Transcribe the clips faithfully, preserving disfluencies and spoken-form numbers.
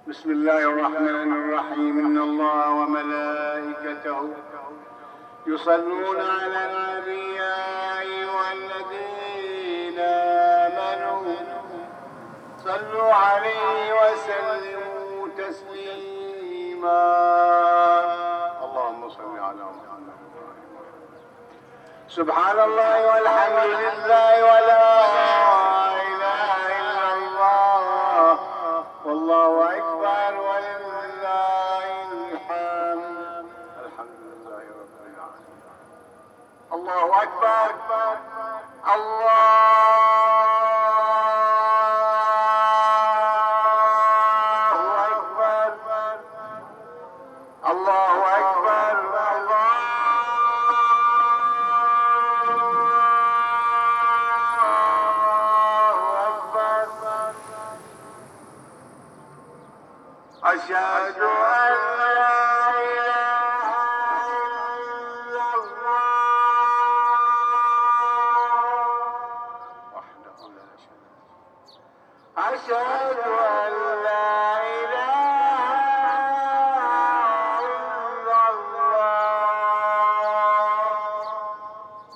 بسم الله الرحمن الرحيم. إن الله وملائكته يصلون على النبي يا أيها الذين آمنوا صلوا عليه وسلموا تسليما. اللهم صل على محمد. سبحان الله والحمد لله ولا إله إلا الله والله أكبر ولله الحمد. الحمد لله رب العالمين. الله أكبر. الله الله أكبر. أشهد أن لا إله إلا الله وحده لا شريك له. أشهد أن لا إله إلا الله.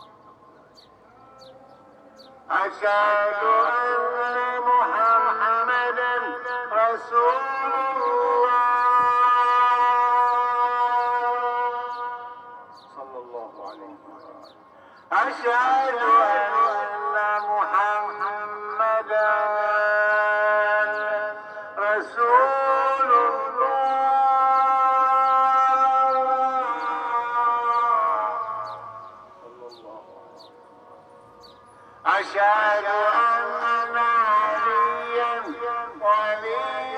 أشهد أن محمدا رسول أشهد أن محمدا رسول الله. أشهد أن عليا ولي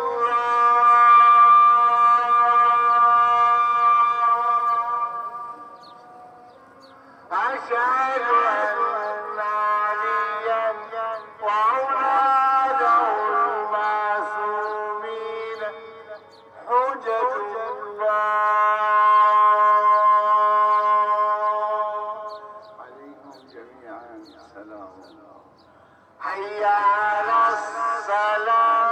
أشهد أن عليا وأولاده المعصومين حجج الله عليهم جميعا. سلام الله. حي على الصلاة.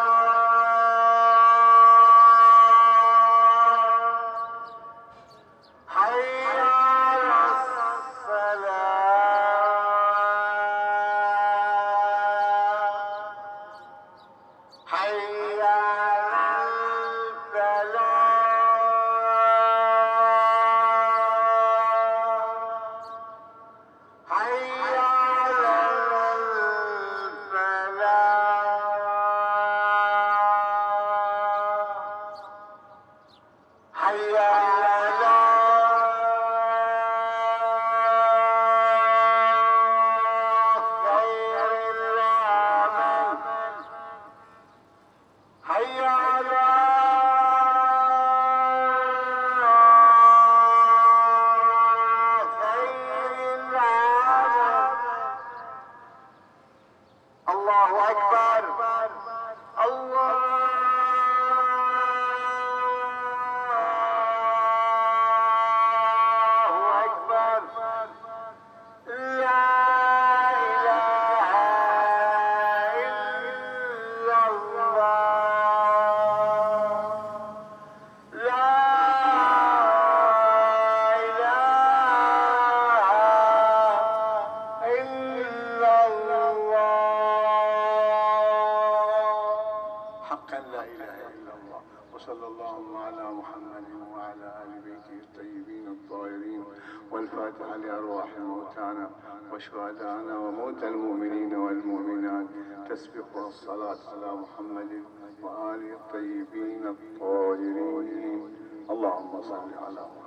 حي على الفلاح. حي على الفلاح. حي على خير العمل. حي على خير العمل. الله أكبر. الله أكبر. لا إله إلا الله. لا إله إلا الله. حقا لا إله إلا الله. وصلى الله على محمد وعلى آل بيته الطيبين الطاهرين والفاتحة لأرواح موتانا وشهدانا وموتى المؤمنين والمؤمنات. تسبقها الصلاة على محمد وآله الطيبين الطاهرين. اللهم صل على محمد.